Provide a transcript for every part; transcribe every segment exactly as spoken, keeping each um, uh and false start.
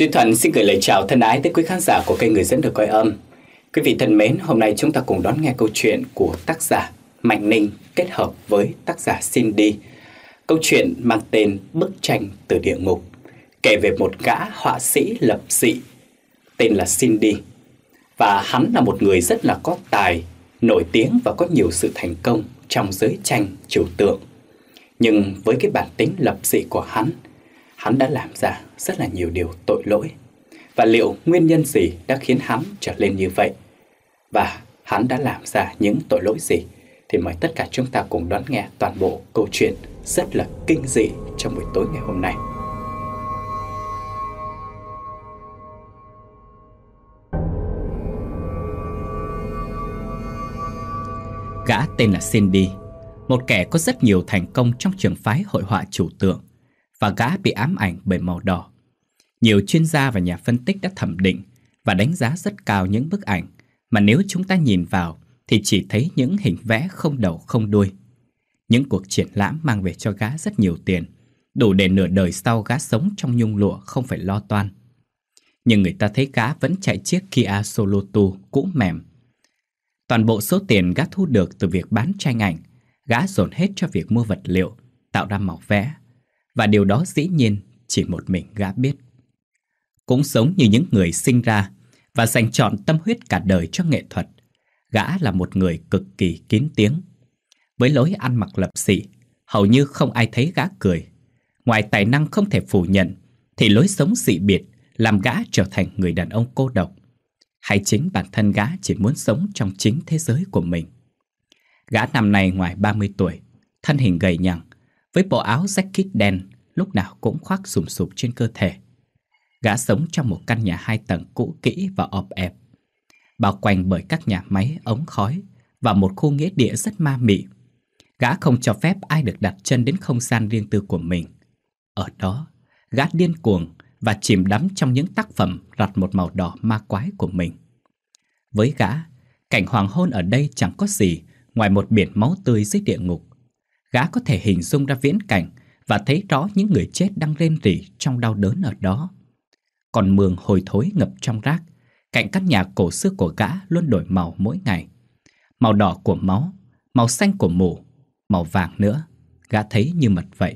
Duy Thuận xin gửi lời chào thân ái tới quý khán giả của kênh Người Dẫn Được Cõi Âm. Quý vị thân mến, hôm nay chúng ta cùng đón nghe câu chuyện của tác giả Mạnh Ninh kết hợp với tác giả Cindy. Câu chuyện mang tên Bức tranh từ địa ngục, kể về một gã họa sĩ lập dị tên là Cindy. Và hắn là một người rất là có tài, nổi tiếng và có nhiều sự thành công trong giới tranh trừu tượng. Nhưng với cái bản tính lập dị của hắn, hắn đã làm ra rất là nhiều điều tội lỗi. Và liệu nguyên nhân gì đã khiến hắn trở lên như vậy? Và hắn đã làm ra những tội lỗi gì? Thì mời tất cả chúng ta cùng đón nghe toàn bộ câu chuyện rất là kinh dị trong buổi tối ngày hôm nay. Gã tên là Cindy, một kẻ có rất nhiều thành công trong trường phái hội họa trừu tượng, và gã bị ám ảnh bởi màu đỏ. Nhiều chuyên gia và nhà phân tích đã thẩm định và đánh giá rất cao những bức ảnh mà nếu chúng ta nhìn vào thì chỉ thấy những hình vẽ không đầu không đuôi. Những cuộc triển lãm mang về cho gã rất nhiều tiền, đủ để nửa đời sau gã sống trong nhung lụa không phải lo toan. Nhưng người ta thấy gã vẫn chạy chiếc Kia Sorento cũ mềm. Toàn bộ số tiền gã thu được từ việc bán tranh ảnh, gã dồn hết cho việc mua vật liệu, tạo ra màu vẽ. Và điều đó dĩ nhiên chỉ một mình gã biết. Cũng giống như những người sinh ra và dành trọn tâm huyết cả đời cho nghệ thuật, gã là một người cực kỳ kín tiếng. Với lối ăn mặc lập dị, hầu như không ai thấy gã cười. Ngoài tài năng không thể phủ nhận, thì lối sống dị biệt làm gã trở thành người đàn ông cô độc. Hay chính bản thân gã chỉ muốn sống trong chính thế giới của mình. Gã năm nay ngoài ba mươi tuổi, thân hình gầy nhằng, với bộ áo jacket đen lúc nào cũng khoác sùm sụp trên cơ thể. Gã sống trong một căn nhà hai tầng cũ kỹ và ọp ẹp, bao quanh bởi các nhà máy ống khói và một khu nghĩa địa rất ma mị. Gã không cho phép ai được đặt chân đến không gian riêng tư của mình. Ở đó, gã điên cuồng và chìm đắm trong những tác phẩm rặt một màu đỏ ma quái của mình. Với gã, cảnh hoàng hôn ở đây chẳng có gì ngoài một biển máu tươi dưới địa ngục. Gã có thể hình dung ra viễn cảnh và thấy rõ những người chết đang rên rỉ trong đau đớn ở đó. Còn mường hôi thối ngập trong rác, cạnh căn nhà cổ xưa của gã luôn đổi màu mỗi ngày. Màu đỏ của máu, màu xanh của mủ, màu vàng nữa, gã thấy như mật vậy.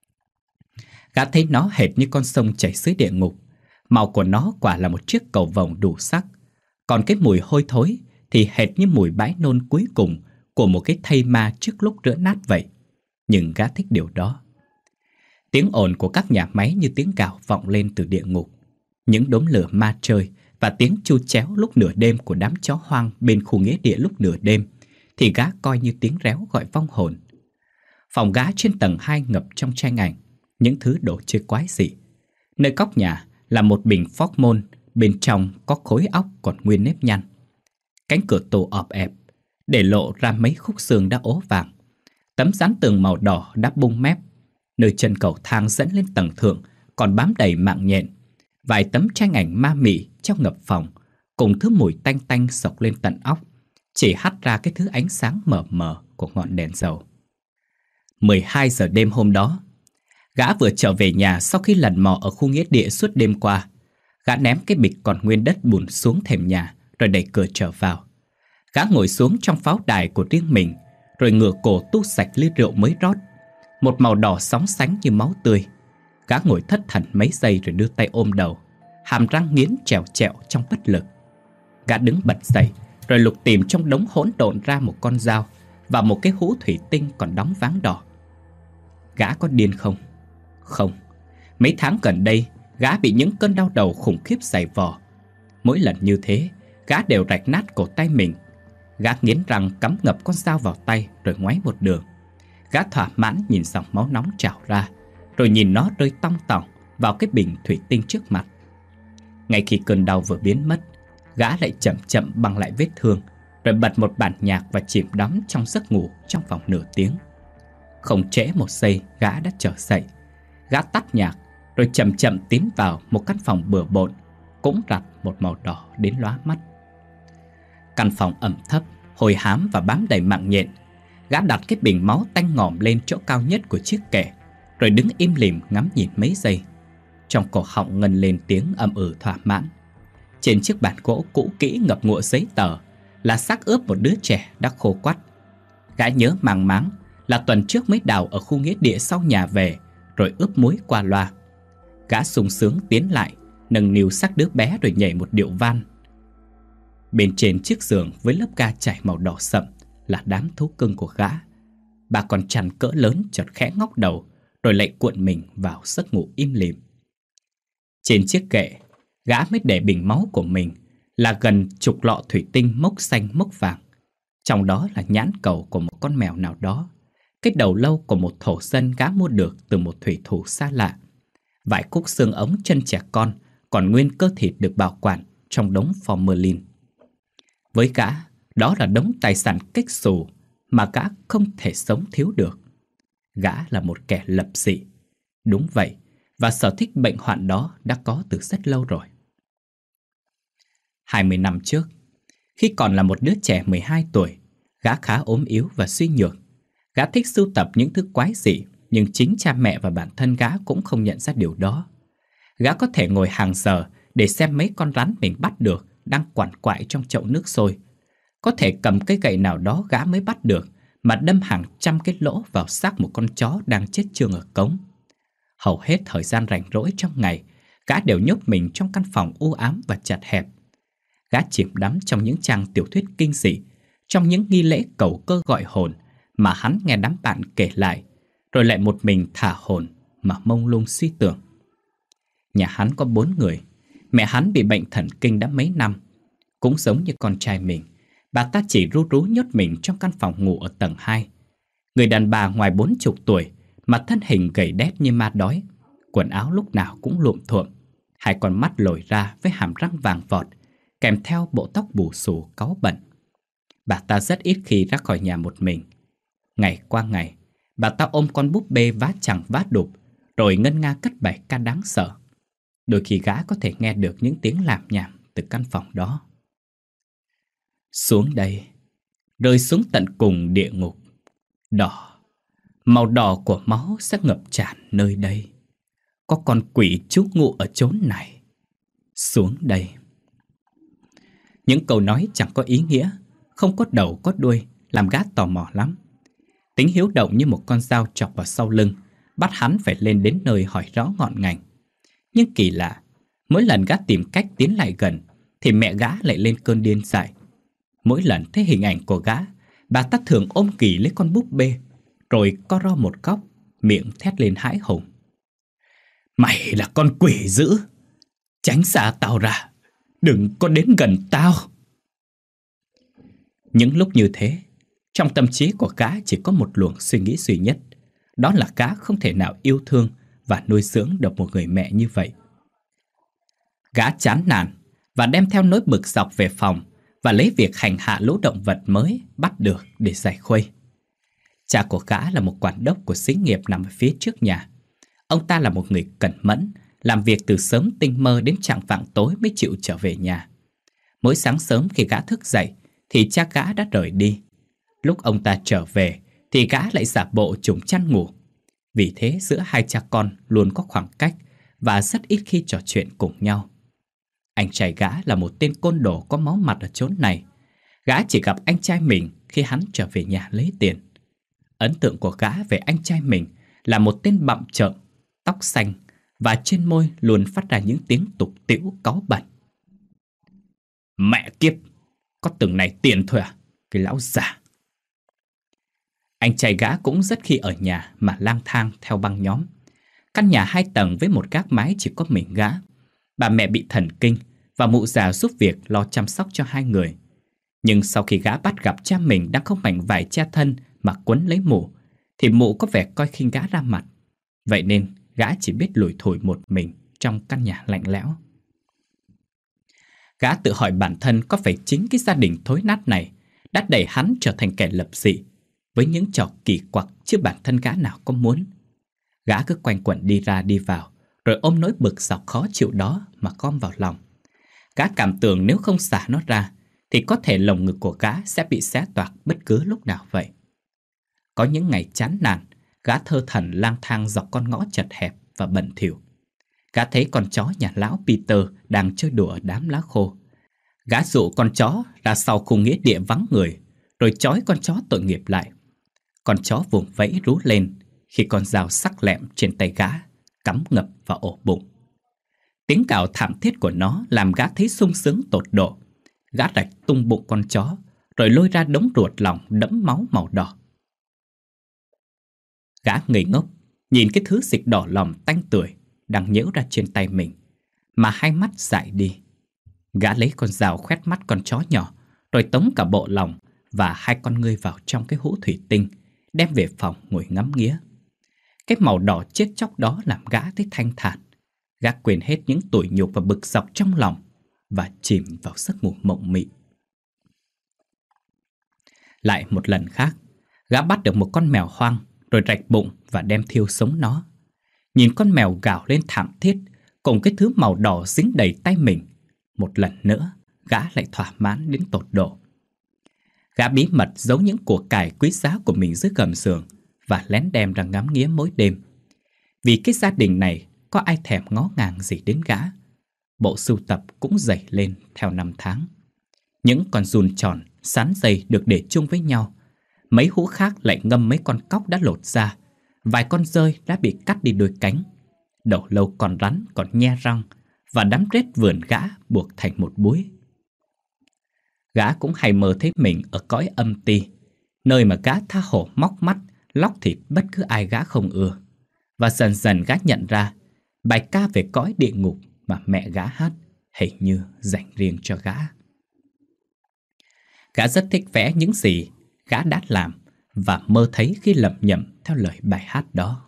Gã thấy nó hệt như con sông chảy dưới địa ngục. Màu của nó quả là một chiếc cầu vồng đủ sắc. Còn cái mùi hôi thối thì hệt như mùi bãi nôn cuối cùng của một cái thây ma trước lúc rữa nát vậy. Nhưng gã thích điều đó. Tiếng ồn của các nhà máy như tiếng gào vọng lên từ địa ngục. Những đốm lửa ma chơi và tiếng chu chéo lúc nửa đêm của đám chó hoang bên khu nghĩa địa lúc nửa đêm thì gã coi như tiếng réo gọi vong hồn. Phòng gã trên tầng hai ngập trong tranh ảnh, những thứ đồ chơi quái dị. Nơi góc nhà là một bình phóc môn, bên trong có khối óc còn nguyên nếp nhăn. Cánh cửa tủ ọp ẹp, để lộ ra mấy khúc xương đã ố vàng. Tấm dán tường màu đỏ đã bung mép. Nơi chân cầu thang dẫn lên tầng thượng còn bám đầy mạng nhện. Vài tấm tranh ảnh ma mị trong ngập phòng, cùng thứ mùi tanh tanh sộc lên tận óc, chỉ hắt ra cái thứ ánh sáng mờ mờ của ngọn đèn dầu. mười hai giờ đêm hôm đó, gã vừa trở về nhà sau khi lần mò ở khu nghĩa địa suốt đêm qua. Gã ném cái bịch còn nguyên đất bùn xuống thềm nhà rồi đẩy cửa trở vào. Gã ngồi xuống trong pháo đài của riêng mình, rồi ngửa cổ tu sạch ly rượu mới rót, một màu đỏ sóng sánh như máu tươi. Gã ngồi thất thần mấy giây rồi đưa tay ôm đầu, hàm răng nghiến trèo trẹo trong bất lực. Gã đứng bật dậy, rồi lục tìm trong đống hỗn độn ra một con dao và một cái hũ thủy tinh còn đóng váng đỏ. Gã có điên không? Không. Mấy tháng gần đây, gã bị những cơn đau đầu khủng khiếp giày vò. Mỗi lần như thế, gã đều rạch nát cổ tay mình. Gã nghiến răng cắm ngập con dao vào tay rồi ngoáy một đường. Gã thỏa mãn nhìn dòng máu nóng trào ra, rồi nhìn nó rơi tong tỏng vào cái bình thủy tinh trước mặt. Ngay khi cơn đau vừa biến mất, gã lại chậm chậm băng lại vết thương, rồi bật một bản nhạc và chìm đắm trong giấc ngủ trong vòng nửa tiếng. Không trễ một giây, gã đã trở dậy. Gã tắt nhạc, rồi chậm chậm tiến vào một căn phòng bừa bộn, cũng rặt một màu đỏ đến lóa mắt. Căn phòng ẩm thấp, hôi hám và bám đầy mạng nhện. Gã đặt cái bình máu tanh ngòm lên chỗ cao nhất của chiếc kệ, rồi đứng im lìm ngắm nhìn mấy giây. Trong cổ họng ngân lên tiếng ầm ừ thỏa mãn. Trên chiếc bàn gỗ cũ kỹ ngập ngụa giấy tờ là xác ướp một đứa trẻ đã khô quắt. Gã nhớ màng máng là tuần trước mới đào ở khu nghĩa địa sau nhà về, rồi ướp muối qua loa. Gã sung sướng tiến lại, nâng niu xác đứa bé rồi nhảy một điệu van. Bên trên chiếc giường với lớp ga trải màu đỏ sậm là đám thú cưng của gã. Bà con chăn cỡ lớn chợt khẽ ngóc đầu, rồi lại cuộn mình vào giấc ngủ im lìm. Trên chiếc kệ, gã mới để bình máu của mình là gần chục lọ thủy tinh mốc xanh mốc vàng. Trong đó là nhãn cầu của một con mèo nào đó, cái đầu lâu của một thổ dân gã mua được từ một thủy thủ xa lạ, vài cúc xương ống chân trẻ con, còn nguyên cơ thịt được bảo quản trong đống formalin. Với gã, đó là đống tài sản kếch xù mà gã không thể sống thiếu được. Gã là một kẻ lập dị. Đúng vậy, và sở thích bệnh hoạn đó đã có từ rất lâu rồi. hai mươi năm trước, khi còn là một đứa trẻ mười hai tuổi, gã khá ốm yếu và suy nhược. Gã thích sưu tập những thứ quái dị, nhưng chính cha mẹ và bản thân gã cũng không nhận ra điều đó. Gã có thể ngồi hàng giờ để xem mấy con rắn mình bắt được đang quằn quại trong chậu nước sôi. Có thể cầm cây gậy nào đó gã mới bắt được mà đâm hàng trăm cái lỗ vào xác một con chó đang chết chương ở cống. Hầu hết thời gian rảnh rỗi trong ngày, gã đều nhốt mình trong căn phòng u ám và chật hẹp. Gã chìm đắm trong những trang tiểu thuyết kinh dị, trong những nghi lễ cầu cơ gọi hồn mà hắn nghe đám bạn kể lại, rồi lại một mình thả hồn mà mông lung suy tưởng. Nhà hắn có bốn người. Mẹ hắn bị bệnh thần kinh đã mấy năm. Cũng giống như con trai mình, bà ta chỉ ru rú nhốt mình trong căn phòng ngủ ở tầng hai. Người đàn bà ngoài bốn chục tuổi mà thân hình gầy đét như ma đói, quần áo lúc nào cũng lụm thuộm, hai con mắt lồi ra với hàm răng vàng vọt, kèm theo bộ tóc bù xù cáu bẩn. Bà ta rất ít khi ra khỏi nhà một mình. Ngày qua ngày, bà ta ôm con búp bê vá chẳng vá đục, rồi ngân nga cất bài ca đáng sợ. Đôi khi gã có thể nghe được những tiếng lảm nhảm từ căn phòng đó. Xuống đây, rơi xuống tận cùng địa ngục. Đỏ, màu đỏ của máu sẽ ngập tràn nơi đây. Có con quỷ trú ngụ ở chốn này. Xuống đây. Những câu nói chẳng có ý nghĩa, không có đầu có đuôi, làm gã tò mò lắm. Tính hiếu động như một con dao chọc vào sau lưng, bắt hắn phải lên đến nơi hỏi rõ ngọn ngành. Nhưng kỳ lạ, mỗi lần gã tìm cách tiến lại gần thì mẹ gã lại lên cơn điên dại. Mỗi lần thấy hình ảnh của gã, bà ta thường ôm ghì lấy con búp bê, rồi co ro một góc, miệng thét lên hãi hùng. Mày là con quỷ dữ, tránh xa tao ra, đừng có đến gần tao. Những lúc như thế, trong tâm trí của gã chỉ có một luồng suy nghĩ duy nhất, đó là gã không thể nào yêu thương và nuôi dưỡng được một người mẹ như vậy. Gã chán nản và đem theo nỗi bực dọc về phòng và lấy việc hành hạ lũ động vật mới bắt được để giải khuây. Cha của gã là một quản đốc của xí nghiệp nằm ở phía trước nhà. Ông ta là một người cẩn mẫn, làm việc từ sớm tinh mơ đến chạng vạng tối mới chịu trở về nhà. Mỗi sáng sớm khi gã thức dậy thì cha gã đã rời đi. Lúc ông ta trở về thì gã lại giả bộ trùng chăn ngủ. Vì thế giữa hai cha con luôn có khoảng cách và rất ít khi trò chuyện cùng nhau. Anh trai gã là một tên côn đồ có máu mặt ở chốn này. Gã chỉ gặp anh trai mình khi hắn trở về nhà lấy tiền. Ấn tượng của gã về anh trai mình là một tên bặm trợn, tóc xanh và trên môi luôn phát ra những tiếng tục tĩu cáu bẩn. Mẹ kiếp, có từng này tiền thôi à, cái lão già. Anh trai gã cũng rất khi ở nhà mà lang thang theo băng nhóm. Căn nhà hai tầng với một gác mái chỉ có mình gã. Bà mẹ bị thần kinh và mụ già giúp việc lo chăm sóc cho hai người. Nhưng sau khi gã bắt gặp cha mình đang không mảnh vải che thân mà quấn lấy mụ, thì mụ có vẻ coi khinh gã ra mặt. Vậy nên gã chỉ biết lủi thủi một mình trong căn nhà lạnh lẽo. Gã tự hỏi bản thân có phải chính cái gia đình thối nát này đã đẩy hắn trở thành kẻ lập dị, với những trò kỳ quặc chứ bản thân gã nào có muốn. Gã cứ quanh quẩn đi ra đi vào, rồi ôm nỗi bực dọc khó chịu đó mà gom vào lòng. Gã cảm tưởng nếu không xả nó ra thì có thể lồng ngực của gã sẽ bị xé toạc bất cứ lúc nào vậy. Có những ngày chán nản, gã thơ thẩn lang thang dọc con ngõ chật hẹp và bẩn thỉu. Gã thấy con chó nhà lão Peter đang chơi đùa ở đám lá khô. Gã dụ con chó ra sau khung nghĩa địa vắng người, rồi trói con chó tội nghiệp lại. Con chó vùng vẫy rú lên khi con dao sắc lẹm trên tay gã cắm ngập vào ổ bụng. Tiếng cào thảm thiết của nó làm gã thấy sung sướng tột độ. Gã rạch tung bụng con chó, rồi lôi ra đống ruột lòng đẫm máu màu đỏ. Gã ngây ngốc nhìn cái thứ dịch đỏ lòm tanh tưởi đang nhễu ra trên tay mình, mà hai mắt dại đi. Gã lấy con dao khoét mắt con chó nhỏ, rồi tống cả bộ lòng và hai con ngươi vào trong cái hũ thủy tinh, đem về phòng ngồi ngắm nghía. Cái màu đỏ chết chóc đó làm gã thấy thanh thản. Gã quên hết những tủi nhục và bực dọc trong lòng và chìm vào giấc ngủ mộng mị. Lại một lần khác, gã bắt được một con mèo hoang, rồi rạch bụng và đem thiêu sống nó. Nhìn con mèo gào lên thảm thiết cùng cái thứ màu đỏ dính đầy tay mình, một lần nữa gã lại thỏa mãn đến tột độ. Gã bí mật giấu những của cải quý giá của mình dưới gầm giường và lén đem ra ngắm nghía mỗi đêm. Vì cái gia đình này có ai thèm ngó ngàng gì đến gã. Bộ sưu tập cũng dày lên theo năm tháng. Những con giun tròn, sán dây được để chung với nhau. Mấy hũ khác lại ngâm mấy con cóc đã lột ra. Vài con dơi đã bị cắt đi đôi cánh. Đầu lâu con rắn còn nhe răng, và đám rết vườn gã buộc thành một búi. Gã cũng hay mơ thấy mình ở cõi âm ti, nơi mà gã tha hồ móc mắt, lóc thịt bất cứ ai gã không ưa. Và dần dần gã nhận ra bài ca về cõi địa ngục mà mẹ gã hát hình như dành riêng cho gã. Gã rất thích vẽ những gì gã đã làm và mơ thấy khi lẩm nhẩm theo lời bài hát đó.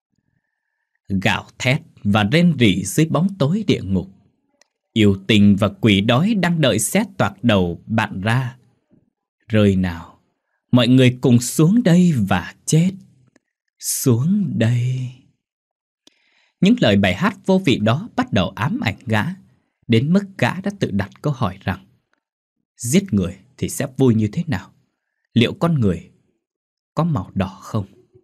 Gào thét và rên rỉ dưới bóng tối địa ngục, yêu tình và quỷ đói đang đợi xét toạc đầu bạn ra. Rơi nào, mọi người cùng xuống đây và chết. Xuống đây. Những lời bài hát vô vị đó bắt đầu ám ảnh gã, đến mức gã đã tự đặt câu hỏi rằng giết người thì sẽ vui như thế nào? Liệu con người có màu đỏ không?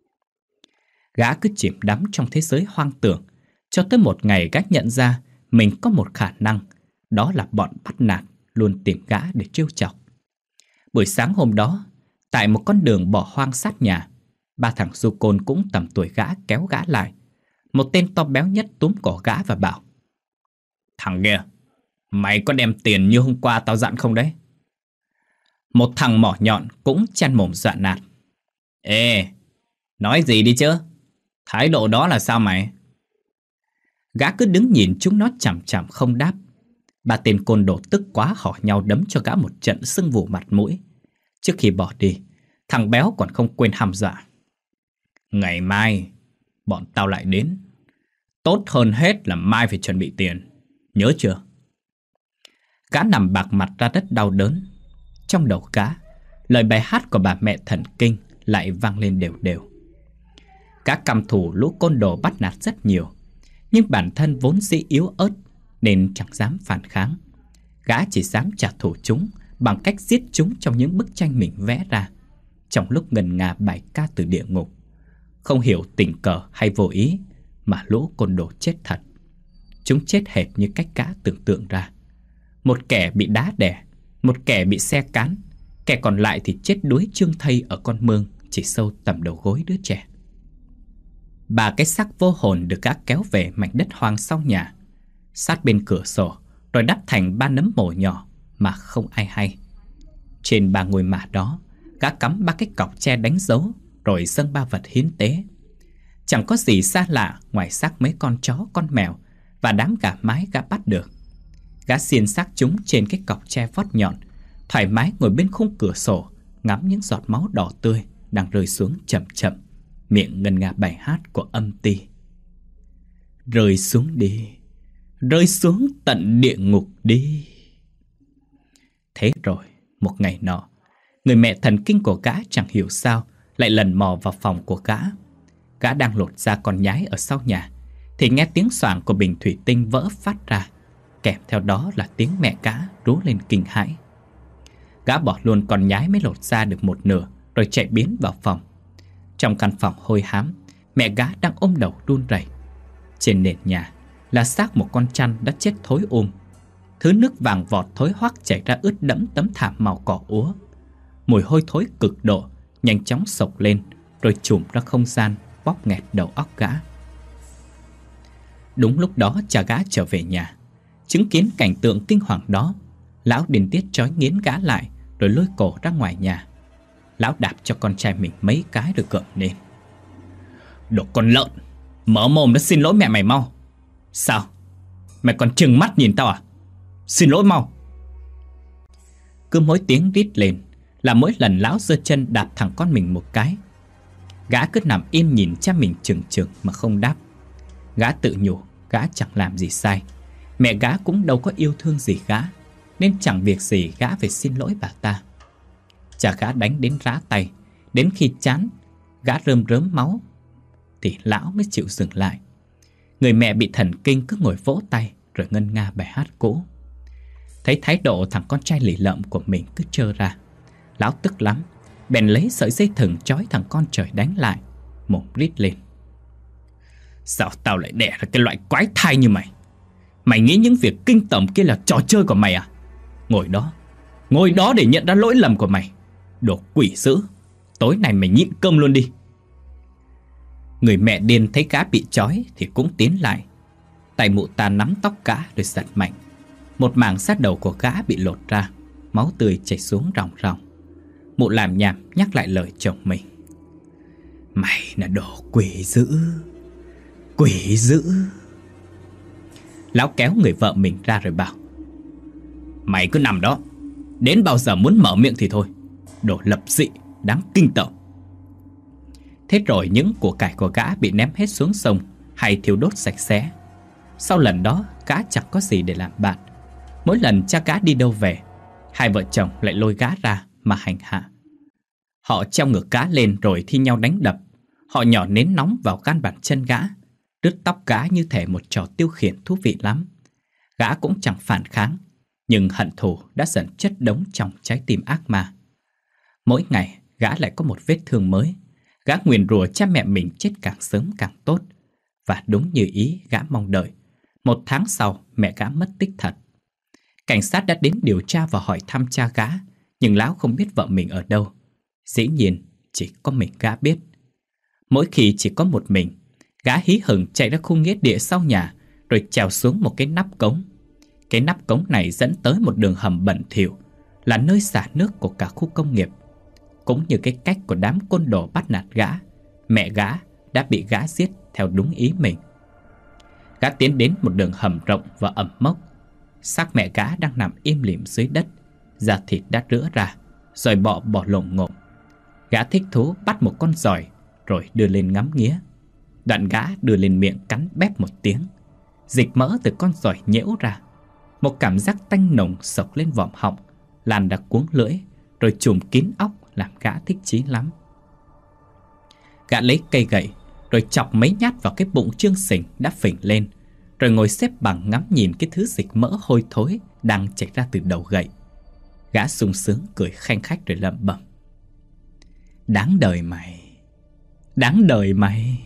Gã cứ chìm đắm trong thế giới hoang tưởng, cho tới một ngày gã nhận ra mình có một khả năng, đó là bọn bắt nạt luôn tìm gã để trêu chọc. Buổi sáng hôm đó, tại một con đường bỏ hoang sát nhà, ba thằng du côn cũng tầm tuổi gã kéo gã lại. Một tên to béo nhất túm cổ gã và bảo: Thằng kia, mày có đem tiền như hôm qua tao dặn không đấy? Một thằng mỏ nhọn cũng chen mồm dọa nạt: Ê, nói gì đi chứ? Thái độ đó là sao mày? Gã cứ đứng nhìn chúng nó chằm chằm không đáp. Ba tên côn đồ tức quá hỏ nhau đấm cho gã một trận sưng vù mặt mũi. Trước khi bỏ đi, thằng béo còn không quên hăm dọa: Ngày mai bọn tao lại đến. Tốt hơn hết là mai phải chuẩn bị tiền, nhớ chưa? Gã nằm bạc mặt ra đất đau đớn. Trong đầu gã, lời bài hát của bà mẹ thần kinh lại vang lên đều đều. Gã căm thù lũ côn đồ bắt nạt rất nhiều, nhưng bản thân vốn dĩ yếu ớt nên chẳng dám phản kháng. Gã chỉ dám trả thù chúng bằng cách giết chúng trong những bức tranh mình vẽ ra, trong lúc ngân nga bài ca từ địa ngục. Không hiểu tình cờ hay vô ý mà lũ côn đồ chết thật. Chúng chết hệt như cách gã tưởng tượng ra. Một kẻ bị đá đè, một kẻ bị xe cán, kẻ còn lại thì chết đuối trương thây ở con mương chỉ sâu tầm đầu gối đứa trẻ. Ba cái xác vô hồn được gã kéo về mảnh đất hoang sau nhà, sát bên cửa sổ, rồi đắp thành ba nấm mồ nhỏ mà không ai hay. Trên ba ngôi mả đó, gã cắm ba cái cọc tre đánh dấu, rồi dâng ba vật hiến tế. Chẳng có gì xa lạ ngoài xác mấy con chó, con mèo và đám gà mái gã bắt được. Gã xiên xác chúng trên cái cọc tre vót nhọn, thoải mái ngồi bên khung cửa sổ, ngắm những giọt máu đỏ tươi đang rơi xuống chậm chậm, miệng ngân nga bài hát của âm ti. Rơi xuống đi, rơi xuống tận địa ngục đi. Thế rồi, một ngày nọ, người mẹ thần kinh của gã chẳng hiểu sao lại lần mò vào phòng của gã. Gã đang lột ra con nhái ở sau nhà thì nghe tiếng xoảng của bình thủy tinh vỡ phát ra, kèm theo đó là tiếng mẹ gã rú lên kinh hãi. Gã bỏ luôn con nhái mới lột ra được một nửa, rồi chạy biến vào phòng. Trong căn phòng hôi hám, mẹ gã đang ôm đầu run rẩy. Trên nền nhà, là xác một con chăn đã chết thối um. Thứ nước vàng vọt thối hoắc chảy ra ướt đẫm tấm thảm màu cỏ úa. Mùi hôi thối cực độ nhanh chóng sộc lên, rồi trùm ra không gian, bóp nghẹt đầu óc gã. Đúng lúc đó cha gã trở về nhà. Chứng kiến cảnh tượng kinh hoàng đó, lão điên tiết trói nghiến gã lại, rồi lôi cổ ra ngoài nhà. Lão đạp cho con trai mình mấy cái rồi gượng lên. Đồ con lợn, mở mồm nó xin lỗi mẹ mày mau. Sao? Mày còn trừng mắt nhìn tao à? Xin lỗi mau. Cứ mỗi tiếng rít lên là mỗi lần lão giơ chân đạp thẳng con mình một cái. Gã cứ nằm im nhìn cha mình chừng chừng mà không đáp. Gã tự nhủ gã chẳng làm gì sai, mẹ gã cũng đâu có yêu thương gì gã, nên chẳng việc gì gã phải xin lỗi bà ta. Cha gã đánh đến rã tay, đến khi chán gã rơm rớm máu thì lão mới chịu dừng lại. Người mẹ bị thần kinh cứ ngồi vỗ tay rồi ngân nga bài hát cũ. Thấy thái độ thằng con trai lì lợm của mình cứ trơ ra, lão tức lắm, bèn lấy sợi dây thừng trói thằng con trời đánh lại, mồm rít lên. Sao tao lại đẻ ra cái loại quái thai như mày? Mày nghĩ những việc kinh tởm kia là trò chơi của mày à? Ngồi đó, ngồi đó để nhận ra lỗi lầm của mày. Đồ quỷ dữ, tối nay mày nhịn cơm luôn đi. Người mẹ điên thấy gã bị trói thì cũng tiến lại. Tay mụ ta nắm tóc gã rồi giật mạnh. Một mảng sát đầu của gã bị lột ra, máu tươi chảy xuống ròng ròng. Mụ làm nhảm nhắc lại lời chồng mình. Mày là đồ quỷ dữ, quỷ dữ. Lão kéo người vợ mình ra rồi bảo. Mày cứ nằm đó, đến bao giờ muốn mở miệng thì thôi. Đồ lập dị, đáng kinh tởm. Thế rồi những của cải của gã bị ném hết xuống sông hay thiêu đốt sạch sẽ. Sau lần đó gã chẳng có gì để làm bạn. Mỗi lần cha gã đi đâu về, hai vợ chồng lại lôi gã ra mà hành hạ. Họ treo ngược gã lên rồi thi nhau đánh đập. Họ nhỏ nến nóng vào gan bàn chân gã, rứt tóc gã như thể một trò tiêu khiển thú vị lắm. Gã cũng chẳng phản kháng, nhưng hận thù đã dần chất đống trong trái tim ác ma. Mỗi ngày gã lại có một vết thương mới. Gã nguyền rủa cha mẹ mình chết càng sớm càng tốt. Và đúng như ý gã mong đợi, một tháng sau mẹ gã mất tích thật. Cảnh sát đã đến điều tra và hỏi thăm cha gã, nhưng lão không biết vợ mình ở đâu. Dĩ nhiên chỉ có mình gã biết. Mỗi khi chỉ có một mình, gã hí hửng chạy ra khu nghĩa địa sau nhà, rồi trèo xuống một cái nắp cống. Cái nắp cống này dẫn tới một đường hầm bẩn thỉu, là nơi xả nước của cả khu công nghiệp. Cũng như cái cách của đám côn đồ bắt nạt gã, mẹ gã đã bị gã giết theo đúng ý mình. Gã tiến đến một đường hầm rộng và ẩm mốc. Xác mẹ gã đang nằm im lìm dưới đất, da thịt đã rữa ra, rồi bọ bò lồm ngồm. Gã thích thú bắt một con giỏi rồi đưa lên ngắm nghía. Đoạn gã đưa lên miệng cắn bép một tiếng. Dịch mỡ từ con giỏi nhễu ra. Một cảm giác tanh nồng sộc lên vòm họng, lan ra cuống lưỡi, rồi trùm kín óc làm gã thích chí lắm. Gã lấy cây gậy rồi chọc mấy nhát vào cái bụng trương sình đã phình lên, rồi ngồi xếp bằng ngắm nhìn cái thứ dịch mỡ hôi thối đang chảy ra từ đầu gậy. Gã sung sướng cười khanh khách rồi lẩm bẩm. Đáng đời mày, đáng đời mày.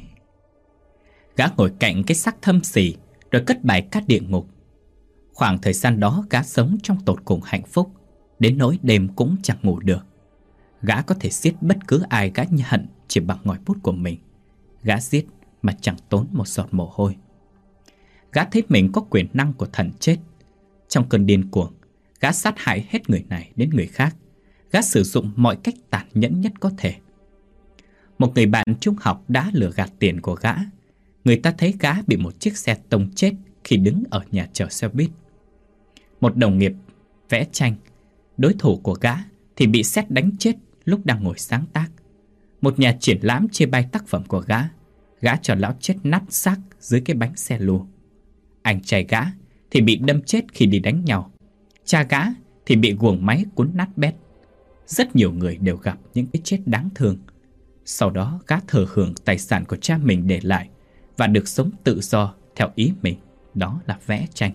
Gã ngồi cạnh cái xác thâm xì rồi cất bài cát địa ngục. Khoảng thời gian đó gã sống trong tột cùng hạnh phúc, đến nỗi đêm cũng chẳng ngủ được. Gã có thể giết bất cứ ai gã hận chỉ bằng ngòi bút của mình. Gã giết mà chẳng tốn một giọt mồ hôi. Gã thấy mình có quyền năng của thần chết. Trong cơn điên cuồng, gã sát hại hết người này đến người khác. Gã sử dụng mọi cách tàn nhẫn nhất có thể. Một người bạn trung học đã lừa gạt tiền của gã. Người ta thấy gã bị một chiếc xe tông chết khi đứng ở nhà chờ xe buýt. Một đồng nghiệp vẽ tranh, đối thủ của gã thì bị sét đánh chết lúc đang ngồi sáng tác. Một nhà triển lãm chê bai tác phẩm của gã, gã cho lão chết nát xác dưới cái bánh xe lù. Anh trai gã thì bị đâm chết khi đi đánh nhau. Cha gã thì bị guồng máy cuốn nát bét. Rất nhiều người đều gặp những cái chết đáng thương. Sau đó gã thừa hưởng tài sản của cha mình để lại và được sống tự do theo ý mình, đó là vẽ tranh.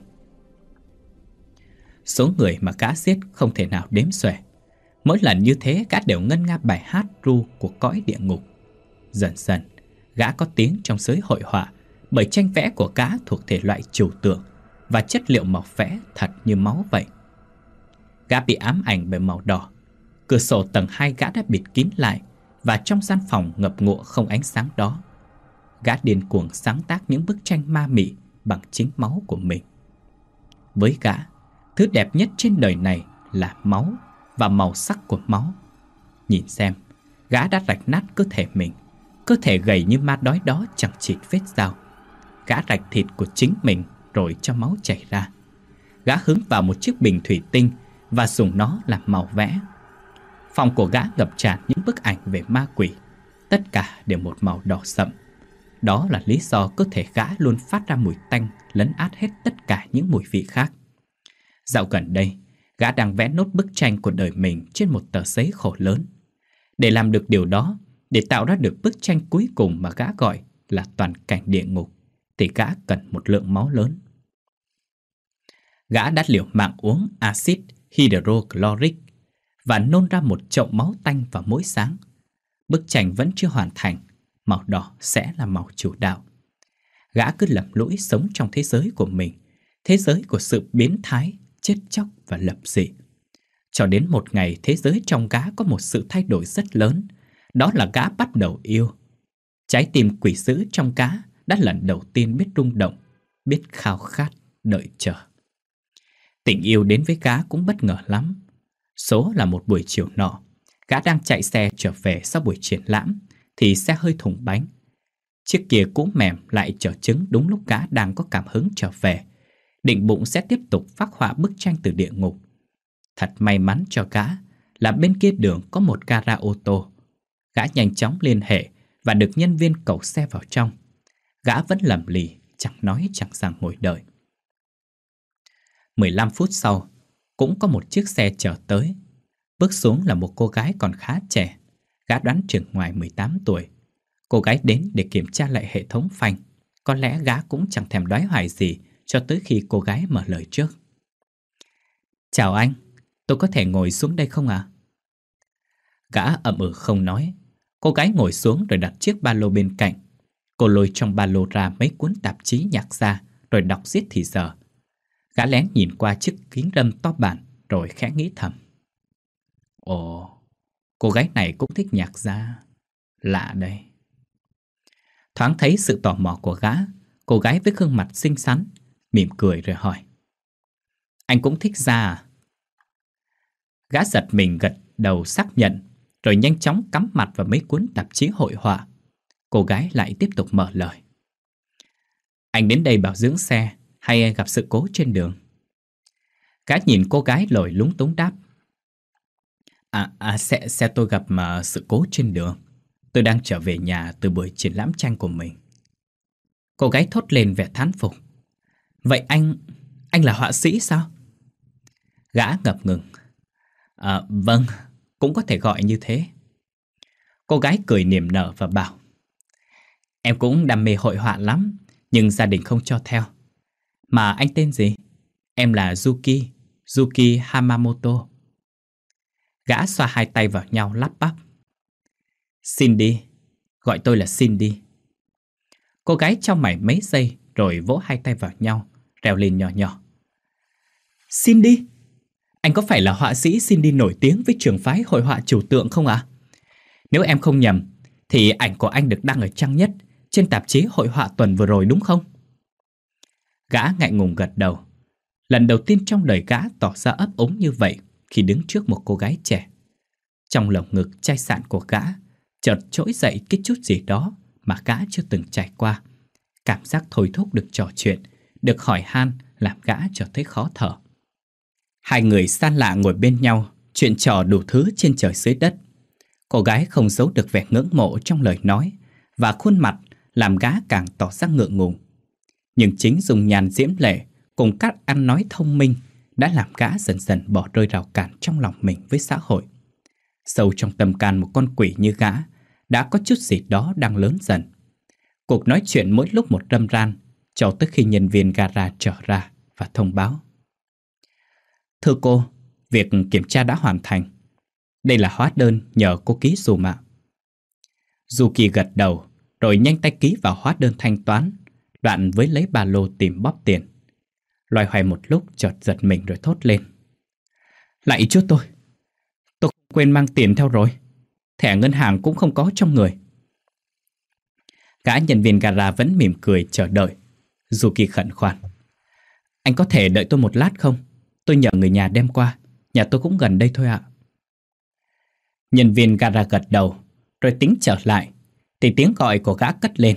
Số người mà gã giết không thể nào đếm xuể. Mỗi lần như thế gã đều ngân nga bài hát ru của cõi địa ngục. Dần dần gã có tiếng trong giới hội họa bởi tranh vẽ của gã thuộc thể loại trừu tượng và chất liệu màu vẽ thật như máu vậy. Gã bị ám ảnh bởi màu đỏ. Cửa sổ tầng hai gã đã bịt kín lại, và trong gian phòng ngập ngụa không ánh sáng đó, gã điên cuồng sáng tác những bức tranh ma mị bằng chính máu của mình. Với gã, thứ đẹp nhất trên đời này là máu và màu sắc của máu. Nhìn xem, gã đã rạch nát cơ thể mình. Cơ thể gầy như ma đói đó chẳng chịt vết dao. Gã rạch thịt của chính mình rồi cho máu chảy ra. Gã hứng vào một chiếc bình thủy tinh và dùng nó làm màu vẽ. Phòng của gã ngập tràn những bức ảnh về ma quỷ. Tất cả đều một màu đỏ sậm. Đó là lý do cơ thể gã luôn phát ra mùi tanh lấn át hết tất cả những mùi vị khác. Dạo gần đây, gã đang vẽ nốt bức tranh của đời mình trên một tờ giấy khổ lớn. Để làm được điều đó, để tạo ra được bức tranh cuối cùng mà gã gọi là toàn cảnh địa ngục, thì gã cần một lượng máu lớn. Gã đã liều mạng uống axit hydrochloric và nôn ra một chậu máu tanh vào mỗi sáng. Bức tranh vẫn chưa hoàn thành, màu đỏ sẽ là màu chủ đạo. Gã cứ lầm lũi sống trong thế giới của mình, thế giới của sự biến thái, chết chóc và lập dị. Cho đến một ngày thế giới trong gã có một sự thay đổi rất lớn. Đó là gã bắt đầu yêu. Trái tim quỷ dữ trong gã đã lần đầu tiên biết rung động, biết khao khát, đợi chờ. Tình yêu đến với gã cũng bất ngờ lắm. Số là một buổi chiều nọ, gã đang chạy xe trở về sau buổi triển lãm thì xe hơi thủng bánh. Chiếc kia cũ mềm lại chở trứng đúng lúc gã đang có cảm hứng trở về, định bụng sẽ tiếp tục phác họa bức tranh từ địa ngục. Thật may mắn cho gã là bên kia đường có một gara ô tô. Gã nhanh chóng liên hệ và được nhân viên cẩu xe vào trong. Gã vẫn lầm lì, chẳng nói chẳng rằng ngồi đợi. mười lăm phút sau, cũng có một chiếc xe chở tới. Bước xuống là một cô gái còn khá trẻ. Gã đoán chừng ngoài mười tám tuổi. Cô gái đến để kiểm tra lại hệ thống phanh. Có lẽ gã cũng chẳng thèm đoái hoài gì cho tới khi cô gái mở lời trước. Chào anh, tôi có thể ngồi xuống đây không ạ? À? Gã ậm ừ không nói. Cô gái ngồi xuống rồi đặt chiếc ba lô bên cạnh. Cô lôi trong ba lô ra mấy cuốn tạp chí nhạc ra rồi đọc giết thì giờ. Gã lén nhìn qua chiếc kính râm to bản rồi khẽ nghĩ thầm. Ồ, cô gái này cũng thích nhạc gia. Lạ đây. Thoáng thấy sự tò mò của gã, cô gái với gương mặt xinh xắn mỉm cười rồi hỏi. Anh cũng thích gia à? Gã giật mình gật đầu xác nhận, rồi nhanh chóng cắm mặt vào mấy cuốn tạp chí hội họa. Cô gái lại tiếp tục mở lời. Anh đến đây bảo dưỡng xe hay gặp sự cố trên đường? Gã nhìn cô gái lồi lúng túng đáp. À, à xe, xe tôi gặp mà sự cố trên đường. Tôi đang trở về nhà từ buổi triển lãm tranh của mình. Cô gái thốt lên vẻ thán phục. Vậy anh, anh là họa sĩ sao? Gã ngập ngừng. À, vâng, cũng có thể gọi như thế. Cô gái cười niềm nở và bảo. Em cũng đam mê hội họa lắm, nhưng gia đình không cho theo. Mà anh tên gì? Em là Yuki, Yuki Hamamoto. Gã xoa hai tay vào nhau lắp bắp. Cindy, gọi tôi là Cindy. Cô gái trong mày mấy giây rồi vỗ hai tay vào nhau, reo lên nhỏ nhỏ. Cindy, anh có phải là họa sĩ Cindy nổi tiếng với trường phái hội họa trừu tượng không ạ? À? Nếu em không nhầm, thì ảnh của anh được đăng ở trang nhất trên tạp chí hội họa tuần vừa rồi đúng không? Gã ngại ngùng gật đầu. Lần đầu tiên trong đời gã tỏ ra ấp úng như vậy khi đứng trước một cô gái trẻ. Trong lồng ngực chai sạn của gã chợt trỗi dậy cái chút gì đó mà gã chưa từng trải qua. Cảm giác thôi thúc được trò chuyện, được hỏi han làm gã trở thấy khó thở. Hai người xa lạ ngồi bên nhau, chuyện trò đủ thứ trên trời dưới đất. Cô gái không giấu được vẻ ngưỡng mộ trong lời nói, và khuôn mặt làm gã càng tỏ ra ngượng ngùng. Nhưng chính dung nhan diễm lệ cùng cách ăn nói thông minh đã làm gã dần dần bỏ rơi rào cản trong lòng mình với xã hội. Sâu trong tâm can một con quỷ như gã đã có chút gì đó đang lớn dần. Cuộc nói chuyện mỗi lúc một râm ran, cho tới khi nhân viên gara trở ra và thông báo. Thưa cô, việc kiểm tra đã hoàn thành. Đây là hóa đơn nhờ cô ký dùm ạ. Yuki gật đầu rồi nhanh tay ký vào hóa đơn thanh toán. Đoạn với lấy ba lô tìm bóp tiền. Loay hoay một lúc chợt giật mình rồi thốt lên: Lạy chúa tôi, tôi quên mang tiền theo rồi. Thẻ ngân hàng cũng không có trong người. Gã nhân viên gara vẫn mỉm cười chờ đợi. Yuki khẩn khoản: Anh có thể đợi tôi một lát không? Tôi nhờ người nhà đem qua. Nhà tôi cũng gần đây thôi ạ. Nhân viên gara gật đầu, rồi tính trở lại thì tiếng gọi của gã cất lên: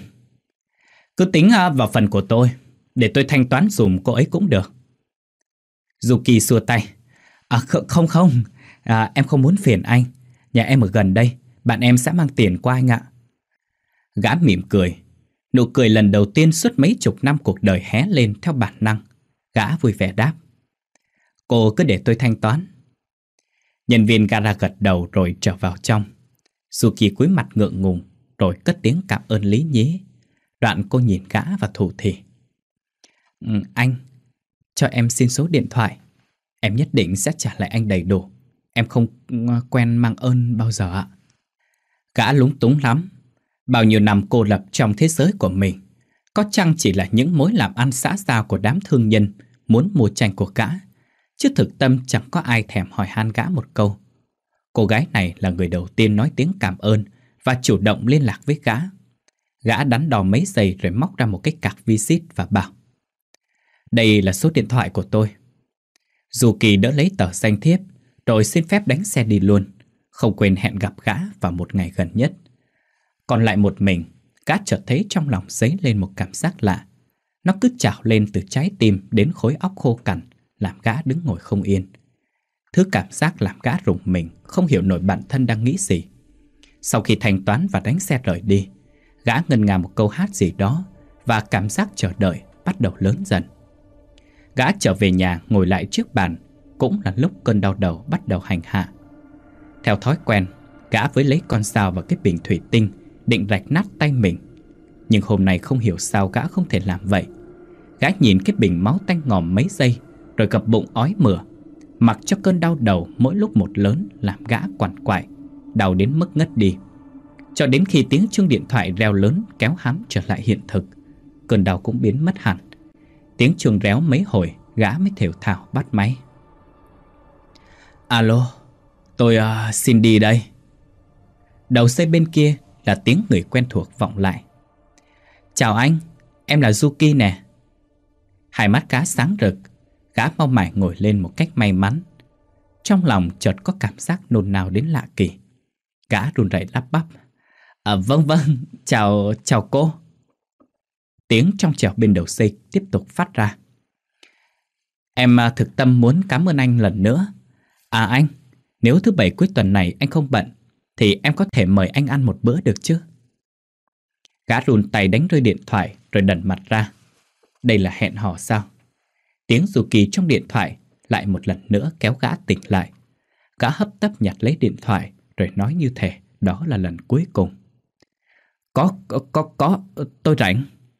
Cứ tính vào phần của tôi, để tôi thanh toán dùm cô ấy cũng được. Yuki xua tay: À không không, à, em không muốn phiền anh. Nhà em ở gần đây, bạn em sẽ mang tiền qua anh ạ. Gã mỉm cười. Nụ cười lần đầu tiên suốt mấy chục năm cuộc đời hé lên theo bản năng. Gã vui vẻ đáp: Cô cứ để tôi thanh toán. Nhân viên gara gật đầu rồi trở vào trong. Yuki cúi mặt ngượng ngùng rồi cất tiếng cảm ơn lý nhí. Đoạn cô nhìn gã và thủ thỉ: ừ, Anh, cho em xin số điện thoại. Em nhất định sẽ trả lại anh đầy đủ. Em không quen mang ơn bao giờ ạ. Gã lúng túng lắm. Bao nhiêu năm cô lập trong thế giới của mình, có chăng chỉ là những mối làm ăn xã giao của đám thương nhân muốn mua tranh của gã, chứ thực tâm chẳng có ai thèm hỏi han gã một câu. Cô gái này là người đầu tiên nói tiếng cảm ơn và chủ động liên lạc với gã. Gã đắn đo mấy giây rồi móc ra một cái card visit và bảo: Đây là số điện thoại của tôi. Yuki đỡ lấy tờ danh thiếp rồi xin phép đánh xe đi luôn, không quên hẹn gặp gã vào một ngày gần nhất. Còn lại một mình, gã chợt thấy trong lòng dấy lên một cảm giác lạ. Nó cứ trào lên từ trái tim đến khối óc khô cằn, làm gã đứng ngồi không yên. Thứ cảm giác làm gã rùng mình, không hiểu nổi bản thân đang nghĩ gì. Sau khi thanh toán và đánh xe rời đi, gã ngân nga một câu hát gì đó và cảm giác chờ đợi bắt đầu lớn dần. Gã trở về nhà ngồi lại trước bàn, cũng là lúc cơn đau đầu bắt đầu hành hạ. Theo thói quen, gã với lấy con dao và cái bình thủy tinh định rạch nát tay mình. Nhưng hôm nay không hiểu sao gã không thể làm vậy. Gã nhìn cái bình máu tanh ngòm mấy giây rồi gập bụng ói mửa, mặc cho cơn đau đầu mỗi lúc một lớn làm gã quằn quại, đau đến mức ngất đi. Cho đến khi tiếng chuông điện thoại reo lớn kéo hắn trở lại hiện thực, cơn đau cũng biến mất hẳn. Tiếng chuông réo mấy hồi, gã mới thều thào bắt máy. Alo, tôi uh, xin đi đây. Đầu dây bên kia là tiếng người quen thuộc vọng lại. Chào anh, em là Yuki nè. Hai mắt gã sáng rực, gã mau mải ngồi lên một cách may mắn. Trong lòng chợt có cảm giác nôn nao đến lạ kỳ. Gã run rẩy lắp bắp: À, vâng vâng, chào, chào cô. Tiếng trong trẻo bên đầu dây tiếp tục phát ra. Em thực tâm muốn cảm ơn anh lần nữa. À anh, nếu thứ bảy cuối tuần này anh không bận thì em có thể mời anh ăn một bữa được chứ? Gã run tay đánh rơi điện thoại rồi đần mặt ra. Đây là hẹn hò sao? Tiếng Yuki trong điện thoại lại một lần nữa kéo gã tỉnh lại. Gã hấp tấp nhặt lấy điện thoại rồi nói như thể đó là lần cuối cùng. Có, có, có, có, tôi rảnh.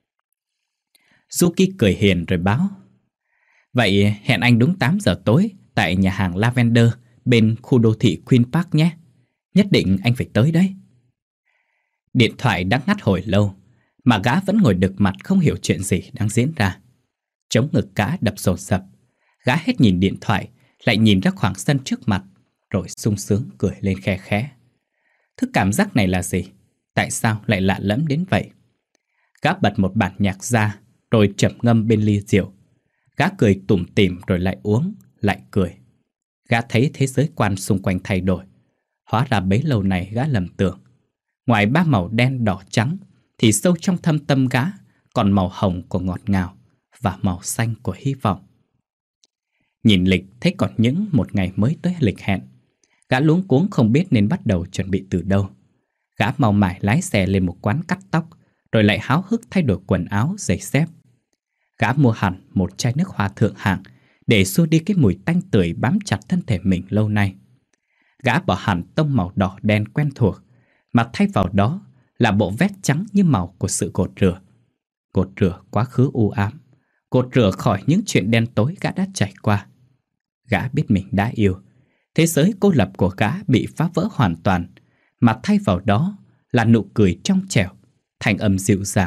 Yuki cười hiền rồi báo: Vậy hẹn anh đúng tám giờ tối tại nhà hàng Lavender bên khu đô thị Queen Park nhé. Nhất định anh phải tới đấy. Điện thoại đã ngắt hồi lâu mà gã vẫn ngồi đực mặt không hiểu chuyện gì đang diễn ra. Trống ngực gã đập rồn rập. Gã hết nhìn điện thoại lại nhìn ra khoảng sân trước mặt rồi sung sướng cười lên khe khẽ. Thứ cảm giác này là gì? Tại sao lại lạ lẫm đến vậy? Gã bật một bản nhạc ra rồi trầm ngâm bên ly rượu. Gã cười tủm tỉm rồi lại uống, lại cười. Gã thấy thế giới quan xung quanh thay đổi. Hóa ra bấy lâu này gã lầm tưởng, ngoài ba màu đen đỏ trắng thì sâu trong thâm tâm gã còn màu hồng của ngọt ngào và màu xanh của hy vọng. Nhìn lịch thấy còn những một ngày mới tới lịch hẹn. Gã luống cuống không biết nên bắt đầu chuẩn bị từ đâu. Gã mau mải lái xe lên một quán cắt tóc rồi lại háo hức thay đổi quần áo, giày dép. Gã mua hẳn một chai nước hoa thượng hạng để xua đi cái mùi tanh tưởi bám chặt thân thể mình lâu nay. Gã bỏ hẳn tông màu đỏ đen quen thuộc, mà thay vào đó là bộ vest trắng như màu của sự gột rửa. Gột rửa quá khứ u ám, gột rửa khỏi những chuyện đen tối gã đã trải qua. Gã biết mình đã yêu, thế giới cô lập của gã bị phá vỡ hoàn toàn, mà thay vào đó là nụ cười trong trẻo, thanh âm dịu dàng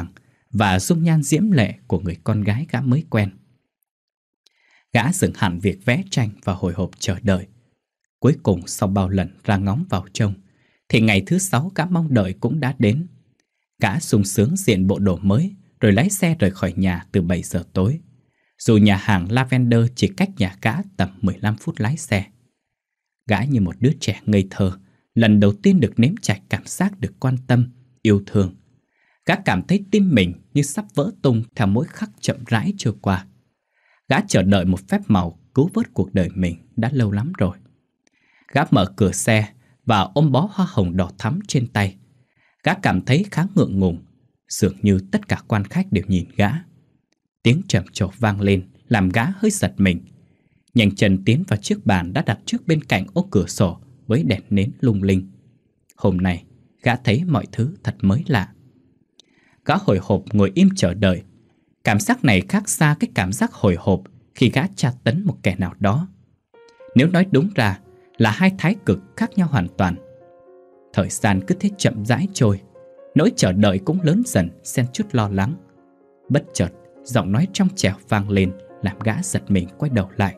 và dung nhan diễm lệ của người con gái gã mới quen. Gã dừng hẳn việc vẽ tranh và hồi hộp chờ đợi. Cuối cùng sau bao lần ra ngóng vào trông, thì ngày thứ sáu gã mong đợi cũng đã đến. Gã sung sướng diện bộ đồ mới, rồi lái xe rời khỏi nhà từ bảy giờ tối. Dù nhà hàng Lavender chỉ cách nhà gã tầm mười lăm phút lái xe. Gã như một đứa trẻ ngây thơ, lần đầu tiên được nếm trải cảm giác được quan tâm, yêu thương. Gã cảm thấy tim mình như sắp vỡ tung theo mỗi khắc chậm rãi trôi qua. Gã chờ đợi một phép màu cứu vớt cuộc đời mình đã lâu lắm rồi. Gã mở cửa xe và ôm bó hoa hồng đỏ thắm trên tay. Gã cảm thấy khá ngượng ngùng, dường như tất cả quan khách đều nhìn gã. Tiếng trầm trồ vang lên làm gã hơi giật mình. Nhanh chân tiến vào chiếc bàn đã đặt trước bên cạnh ô cửa sổ với đèn nến lung linh. Hôm nay, gã thấy mọi thứ thật mới lạ. Gã hồi hộp ngồi im chờ đợi. Cảm giác này khác xa cái cảm giác hồi hộp khi gã tra tấn một kẻ nào đó. Nếu nói đúng ra là hai thái cực khác nhau hoàn toàn. Thời gian cứ thế chậm rãi trôi, nỗi chờ đợi cũng lớn dần xen chút lo lắng. Bất chợt, giọng nói trong trẻo vang lên làm gã giật mình quay đầu lại.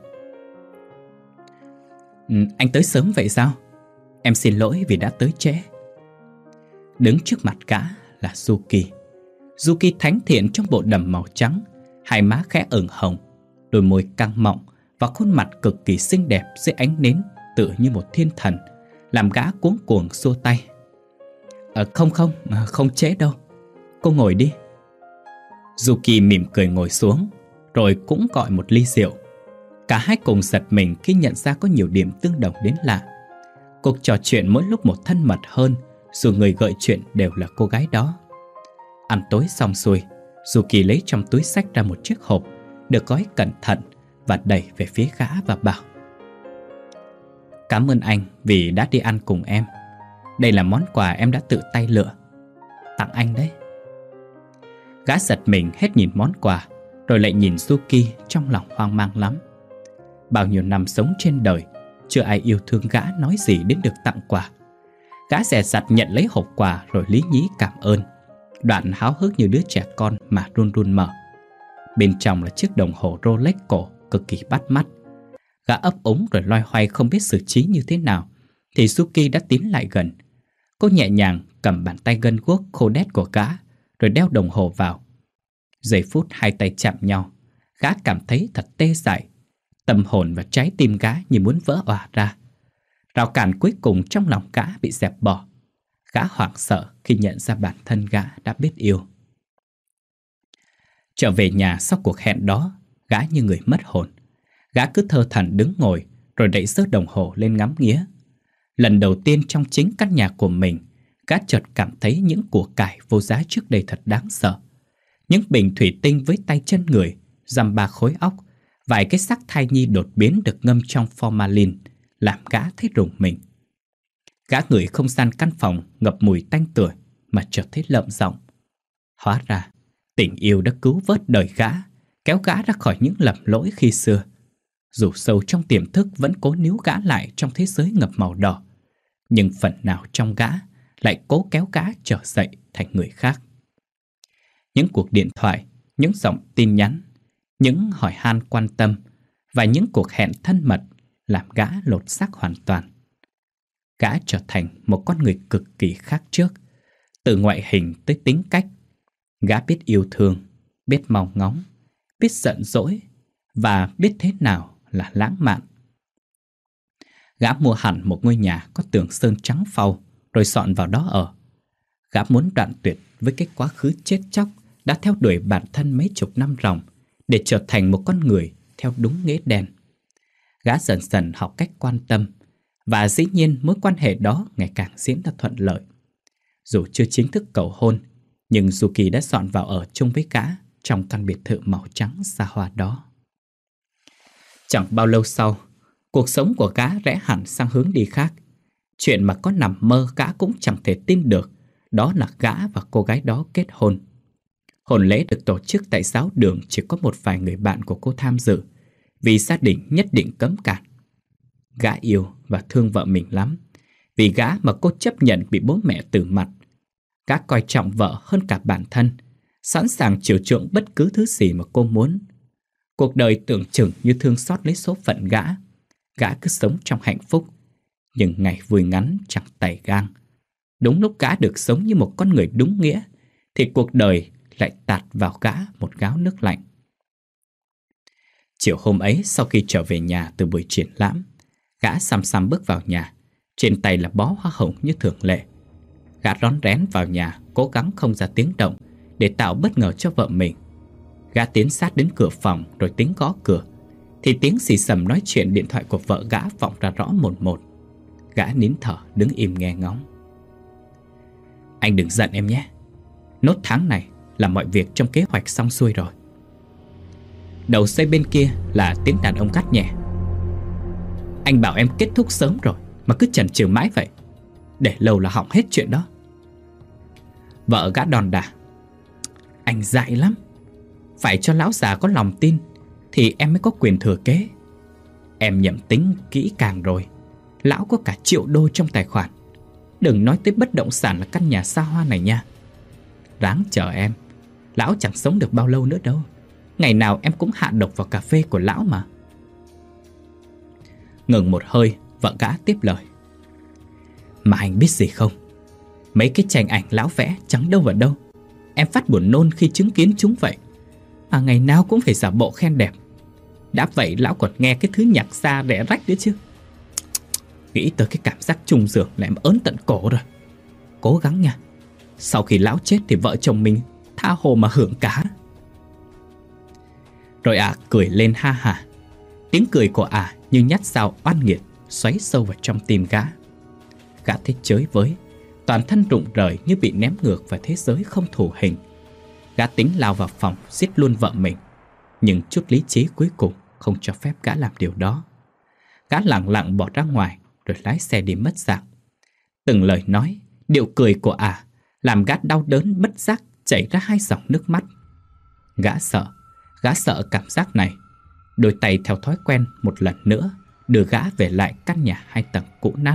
Ừ, anh tới sớm vậy sao? Em xin lỗi vì đã tới trễ. Đứng trước mặt gã là Yuki. Yuki thánh thiện trong bộ đầm màu trắng, hai má khẽ ửng hồng, đôi môi căng mọng và khuôn mặt cực kỳ xinh đẹp dưới ánh nến tựa như một thiên thần, làm gã cuống cuồng xua tay. À, không không, không trễ đâu. Cô ngồi đi. Yuki mỉm cười ngồi xuống, rồi cũng gọi một ly rượu. Cả hai cùng giật mình khi nhận ra có nhiều điểm tương đồng đến lạ. Cuộc trò chuyện mỗi lúc một thân mật hơn, dù người gợi chuyện đều là cô gái đó. Ăn tối xong xuôi, Yuki lấy trong túi xách ra một chiếc hộp được gói cẩn thận và đẩy về phía gã và bảo: Cảm ơn anh vì đã đi ăn cùng em. Đây là món quà em đã tự tay lựa, tặng anh đấy. Gã giật mình hết nhìn món quà, rồi lại nhìn Yuki trong lòng hoang mang lắm. Bao nhiêu năm sống trên đời, chưa ai yêu thương gã nói gì đến được tặng quà. Gã dè dặt nhận lấy hộp quà rồi lý nhí cảm ơn, đoạn háo hức như đứa trẻ con mà run run mở. Bên trong là chiếc đồng hồ Rolex cổ cực kỳ bắt mắt. Gã ấp úng rồi loay hoay không biết xử trí như thế nào, thì Yuki đã tiến lại gần. Cô nhẹ nhàng cầm bàn tay gân guốc khô đét của gã, rồi đeo đồng hồ vào. Giây phút hai tay chạm nhau, gã cảm thấy thật tê dại. Tâm hồn và trái tim gã như muốn vỡ òa ra. Rào cản cuối cùng trong lòng gã bị dẹp bỏ. Gã hoảng sợ khi nhận ra bản thân gã đã biết yêu. Trở về nhà sau cuộc hẹn đó, gã như người mất hồn. Gã cứ thơ thẩn đứng ngồi, rồi đẩy giơ đồng hồ lên ngắm nghía. Lần đầu tiên trong chính căn nhà của mình, gã chợt cảm thấy những của cải vô giá trước đây thật đáng sợ. Những bình thủy tinh với tay chân người, dăm ba khối óc, vài cái xác thai nhi đột biến được ngâm trong formalin, làm gã thấy rùng mình. Gã ngửi không gian căn phòng ngập mùi tanh tưởi mà chợt thấy lợm giọng. Hóa ra, tình yêu đã cứu vớt đời gã, kéo gã ra khỏi những lầm lỗi khi xưa. Dù sâu trong tiềm thức vẫn cố níu gã lại trong thế giới ngập màu đỏ, nhưng phần nào trong gã lại cố kéo gã trở dậy thành người khác. Những cuộc điện thoại, những dòng tin nhắn, những hỏi han quan tâm và những cuộc hẹn thân mật làm gã lột xác hoàn toàn. Gã trở thành một con người cực kỳ khác trước, từ ngoại hình tới tính cách. Gã biết yêu thương, biết mong ngóng, biết giận dỗi và biết thế nào là lãng mạn. Gã mua hẳn một ngôi nhà có tường sơn trắng phau rồi dọn vào đó ở. Gã muốn đoạn tuyệt với cái quá khứ chết chóc đã theo đuổi bản thân mấy chục năm ròng để trở thành một con người theo đúng nghĩa đen. Gã dần dần học cách quan tâm, và dĩ nhiên mối quan hệ đó ngày càng diễn ra thuận lợi. Dù chưa chính thức cầu hôn, nhưng Yuki đã dọn vào ở chung với gã trong căn biệt thự màu trắng xa hoa đó. Chẳng bao lâu sau, cuộc sống của gã rẽ hẳn sang hướng đi khác. Chuyện mà có nằm mơ gã cũng chẳng thể tin được, đó là gã và cô gái đó kết hôn. Hôn lễ được tổ chức tại giáo đường, chỉ có một vài người bạn của cô tham dự, vì gia đình nhất định cấm cản. Gã yêu và thương vợ mình lắm, vì gã mà cô chấp nhận bị bố mẹ từ mặt. Gã coi trọng vợ hơn cả bản thân, sẵn sàng chiều chuộng bất cứ thứ gì mà cô muốn. Cuộc đời tưởng chừng như thương xót lấy số phận gã. Gã cứ sống trong hạnh phúc, nhưng ngày vui ngắn chẳng tày gang. Đúng lúc gã được sống như một con người đúng nghĩa, thì cuộc đời lại tạt vào gã một gáo nước lạnh. Chiều hôm ấy, sau khi trở về nhà từ buổi triển lãm, gã xăm xăm bước vào nhà. Trên tay là bó hoa hồng như thường lệ. Gã rón rén vào nhà, cố gắng không ra tiếng động để tạo bất ngờ cho vợ mình. Gã tiến sát đến cửa phòng rồi tính gõ cửa, thì tiếng xì xầm nói chuyện điện thoại của vợ gã vọng ra rõ một một. Gã nín thở đứng im nghe ngóng. Anh đừng giận em nhé. Nốt tháng này là mọi việc trong kế hoạch xong xuôi rồi. Đầu dây bên kia là tiếng đàn ông gắt nhẹ. Anh bảo em kết thúc sớm rồi mà cứ chần chừ mãi vậy. Để lâu là hỏng hết chuyện đó. Vợ gã đòn đả. Anh dại lắm. Phải cho lão già có lòng tin thì em mới có quyền thừa kế. Em nhẩm tính kỹ càng rồi. Lão có cả triệu đô trong tài khoản. Đừng nói tới bất động sản là căn nhà xa hoa này nha. Ráng chờ em. Lão chẳng sống được bao lâu nữa đâu. Ngày nào em cũng hạ độc vào cà phê của lão mà. Ngừng một hơi, vợ gã tiếp lời. Mà anh biết gì không? Mấy cái tranh ảnh lão vẽ chẳng đâu vào đâu. Em phát buồn nôn khi chứng kiến chúng vậy. Mà ngày nào cũng phải giả bộ khen đẹp. Đã vậy lão còn nghe cái thứ nhạc xa rẻ rách nữa chứ. Nghĩ tới cái cảm giác chung giường là em ớn tận cổ rồi. Cố gắng nha. Sau khi lão chết thì vợ chồng mình tha hồ mà hưởng cả. Rồi ả à, cười lên ha hả. Tiếng cười của ả à, như nhát dao oan nghiệt xoáy sâu vào trong tim gã. Gã thấy chới với, toàn thân rụng rời như bị ném ngược vào thế giới không thủ hình. Gã tính lao vào phòng giết luôn vợ mình, nhưng chút lý trí cuối cùng không cho phép gã làm điều đó. Gã lặng lặng bỏ ra ngoài rồi lái xe đi mất dạng. Từng lời nói, điệu cười của ả à, làm gã đau đớn bất giác chảy ra hai dòng nước mắt. Gã sợ, gã sợ cảm giác này. Đôi tay theo thói quen một lần nữa đưa gã về lại căn nhà hai tầng cũ nát.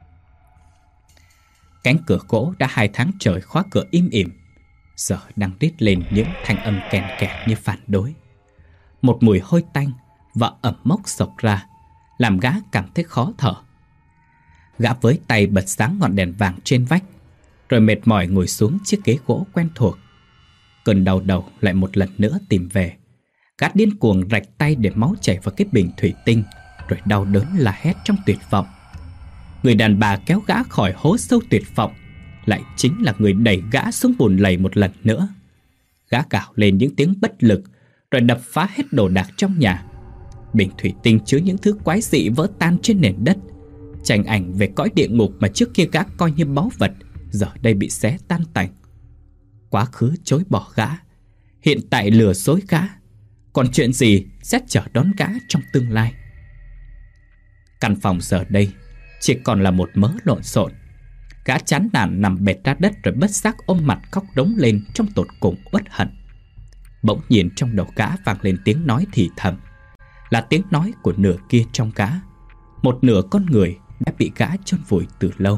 Cánh cửa gỗ đã hai tháng trời khóa cửa im ỉm, giờ đang rít lên những thanh âm kèn kẹt như phản đối. Một mùi hôi tanh và ẩm mốc xộc ra, làm gã cảm thấy khó thở. Gã với tay bật sáng ngọn đèn vàng trên vách, rồi mệt mỏi ngồi xuống chiếc ghế gỗ quen thuộc. Cơn đau đầu lại một lần nữa tìm về. Gã điên cuồng rạch tay để máu chảy vào cái bình thủy tinh, rồi đau đớn la hét trong tuyệt vọng. Người đàn bà kéo gã khỏi hố sâu tuyệt vọng lại chính là người đẩy gã xuống bùn lầy một lần nữa. Gã gào lên những tiếng bất lực, rồi đập phá hết đồ đạc trong nhà. Bình thủy tinh chứa những thứ quái dị vỡ tan trên nền đất. Tranh ảnh về cõi địa ngục mà trước kia gã coi như báu vật, giờ đây bị xé tan tành. Quá khứ chối bỏ gã, hiện tại lừa dối gã, còn chuyện gì sẽ chờ đón gã trong tương lai. Căn phòng giờ đây chỉ còn là một mớ lộn xộn. Gã chán nản nằm bệt ra đất rồi bất giác ôm mặt khóc rống lên trong tột cùng uất hận. Bỗng nhiên trong đầu gã vang lên tiếng nói thì thầm, là tiếng nói của nửa kia trong gã. Một nửa con người đã bị gã chôn vùi từ lâu.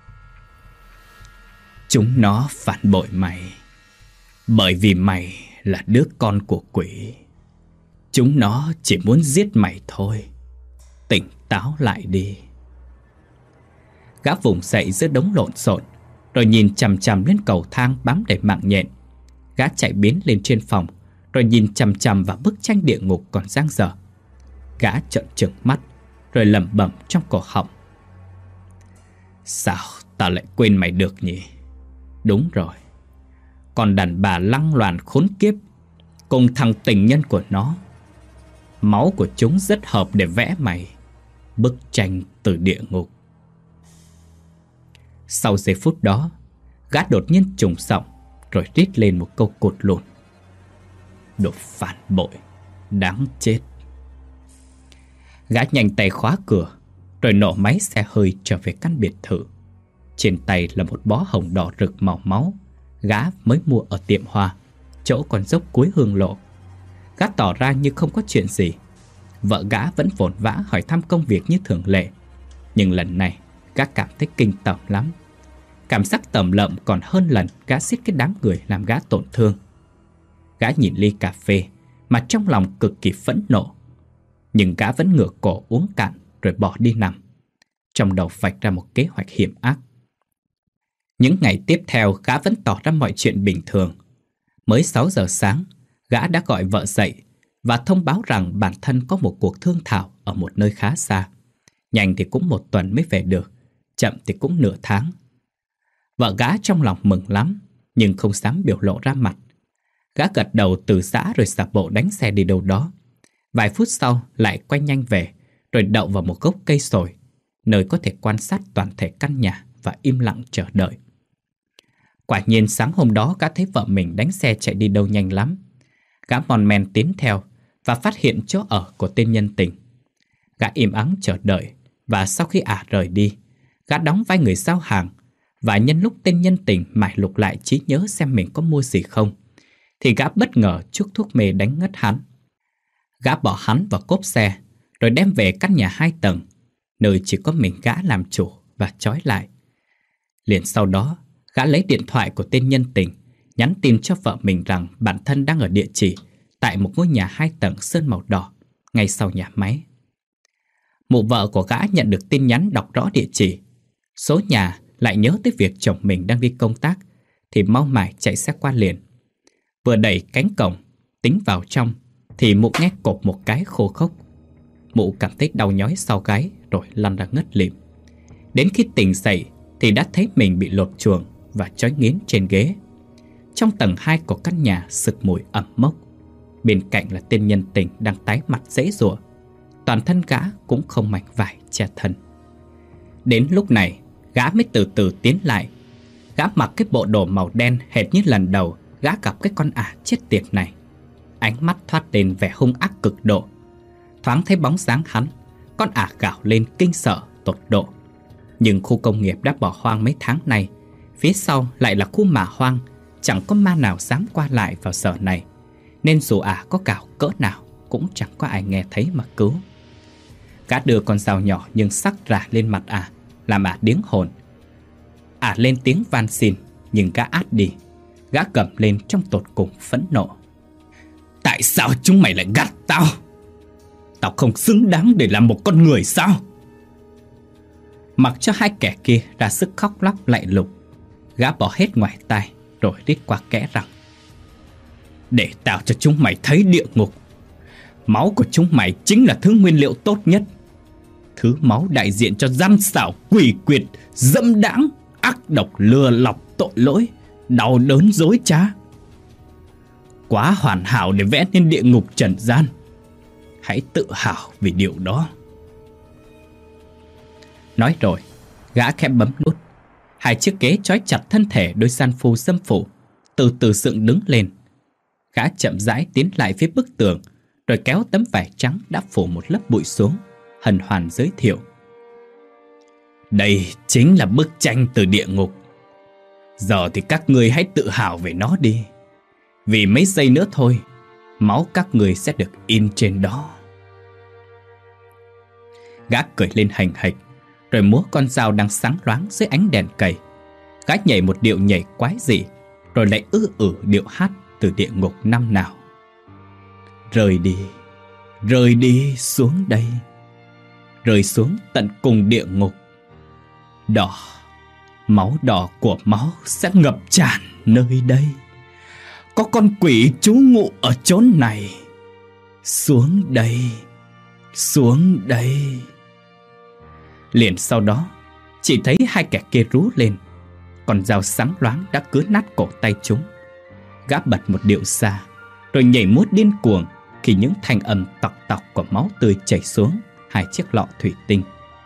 Chúng nó phản bội mày, bởi vì mày là đứa con của quỷ. Chúng nó chỉ muốn giết mày thôi. Tỉnh táo lại đi. Gã vùng dậy giữa đống lộn xộn, rồi nhìn chằm chằm lên cầu thang bám đầy mạng nhện. Gã chạy biến lên trên phòng, rồi nhìn chằm chằm vào bức tranh địa ngục còn dang dở. Gã trợn trừng mắt, rồi lẩm bẩm trong cổ họng. Sao tao lại quên mày được nhỉ? Đúng rồi, còn đàn bà lăng loàn khốn kiếp cùng thằng tình nhân của nó. Máu của chúng rất hợp để vẽ mày bức tranh từ địa ngục. Sau giây phút đó, gã đột nhiên trùng giọng, rồi rít lên một câu cột lùn. Đồ phản bội, đáng chết. Gã nhanh tay khóa cửa, rồi nổ máy xe hơi trở về căn biệt thự. Trên tay là một bó hồng đỏ rực màu máu, gã mới mua ở tiệm hoa, chỗ còn dốc cuối hương lộ. Gã tỏ ra như không có chuyện gì. Vợ gã vẫn vội vã hỏi thăm công việc như thường lệ, nhưng lần này gã cảm thấy kinh tởm lắm. Cảm giác tởm lợm còn hơn lần gã xiết cái đám người làm gã tổn thương. Gã nhìn ly cà phê mà trong lòng cực kỳ phẫn nộ. Nhưng gã vẫn ngửa cổ uống cạn rồi bỏ đi nằm, trong đầu vạch ra một kế hoạch hiểm ác. Những ngày tiếp theo gã vẫn tỏ ra mọi chuyện bình thường. Mới sáu giờ sáng, gã đã gọi vợ dậy và thông báo rằng bản thân có một cuộc thương thảo ở một nơi khá xa. Nhanh thì cũng một tuần mới về được, chậm thì cũng nửa tháng. Vợ gã trong lòng mừng lắm, nhưng không dám biểu lộ ra mặt. Gã gật đầu từ giã rồi xả bộ đánh xe đi đâu đó. Vài phút sau lại quay nhanh về, rồi đậu vào một gốc cây sồi, nơi có thể quan sát toàn thể căn nhà và im lặng chờ đợi. Quả nhiên sáng hôm đó gã thấy vợ mình đánh xe chạy đi đâu nhanh lắm. Gã mon men tiến theo và phát hiện chỗ ở của tên nhân tình. Gã im ắng chờ đợi, và sau khi ả rời đi, gã đóng vai người giao hàng. Và nhân lúc tên nhân tình mải lục lại trí nhớ xem mình có mua gì không, thì gã bất ngờ chuốc thuốc mê đánh ngất hắn. Gã bỏ hắn vào cốp xe, rồi đem về căn nhà hai tầng, nơi chỉ có mình gã làm chủ, và trói lại. Liền sau đó, gã lấy điện thoại của tên nhân tình, nhắn tin cho vợ mình rằng bản thân đang ở địa chỉ tại một ngôi nhà hai tầng sơn màu đỏ, ngay sau nhà máy. Mụ vợ của gã nhận được tin nhắn đọc rõ địa chỉ, số nhà, lại nhớ tới việc chồng mình đang đi công tác, thì mau mải chạy xe qua liền. Vừa đẩy cánh cổng, tính vào trong, thì mụ nghe cộp một cái khô khốc. Mụ cảm thấy đau nhói sau gáy, rồi lăn ra ngất lịm. Đến khi tỉnh dậy thì đã thấy mình bị lột chuồng và trói nghiến trên ghế. Trong tầng hai của căn nhà sực mùi ẩm mốc. Bên cạnh là tên nhân tình đang tái mặt giãy giụa. Toàn thân gã cũng không mảnh vải che thân. Đến lúc này, gã mới từ từ tiến lại. Gã mặc cái bộ đồ màu đen hệt như lần đầu gã gặp cái con ả chết tiệt này. Ánh mắt thoát lên vẻ hung ác cực độ. Thoáng thấy bóng dáng hắn, con ả gào lên kinh sợ tột độ. Nhưng khu công nghiệp đã bỏ hoang mấy tháng nay, phía sau lại là khu mả hoang, chẳng có ma nào dám qua lại vào giờ này, nên dù ả có cào cỡ nào cũng chẳng có ai nghe thấy mà cứu. Gã đưa con dao nhỏ nhưng sắc rả lên mặt ả, làm ả điếng hồn. Ả lên tiếng van xin, nhưng gã át đi. Gã cầm lên trong tột cùng phẫn nộ. Tại sao chúng mày lại gạt tao? Tao không xứng đáng để làm một con người sao? Mặc cho hai kẻ kia ra sức khóc lóc lạy lục, gã bỏ hết ngoài tai rồi rít qua kẽ rằng: để tao cho chúng mày thấy địa ngục. Máu của chúng mày chính là thứ nguyên liệu tốt nhất, thứ máu đại diện cho gian xảo, quỷ quyệt, dâm đãng, ác độc, lừa lọc, tội lỗi, đau đớn, dối trá. Quá hoàn hảo để vẽ nên địa ngục trần gian. Hãy tự hào vì điều đó. Nói rồi, gã khẽ bấm nút. Hai chiếc ghế trói chặt thân thể đôi san phu dâm phụ từ từ dựng đứng lên. Gã chậm rãi tiến lại phía bức tường, rồi kéo tấm vải trắng đã phủ một lớp bụi xuống, hân hoan giới thiệu: đây chính là bức tranh từ địa ngục. Giờ thì các ngươi hãy tự hào về nó đi. Vì mấy giây nữa thôi, máu các ngươi sẽ được in trên đó. Gã cười lên hành hạch, rồi múa con dao đang sáng loáng dưới ánh đèn cầy. Gã nhảy một điệu nhảy quái dị, rồi lại ư ử điệu hát từ địa ngục năm nào. Rơi đi, rơi đi xuống đây, rơi xuống tận cùng địa ngục. Đỏ, máu đỏ của máu sẽ ngập tràn nơi đây. Có con quỷ trú ngụ ở chốn này. Xuống đây, xuống đây. Liền sau đó, chỉ thấy hai kẻ kia rú lên. Con dao sáng loáng đã cứa nát cổ tay chúng. Gã bật một điệu xa, rồi nhảy múa điên cuồng khi những thanh âm tọc tọc của máu tươi chảy xuống hai chiếc lọ thủy tinh.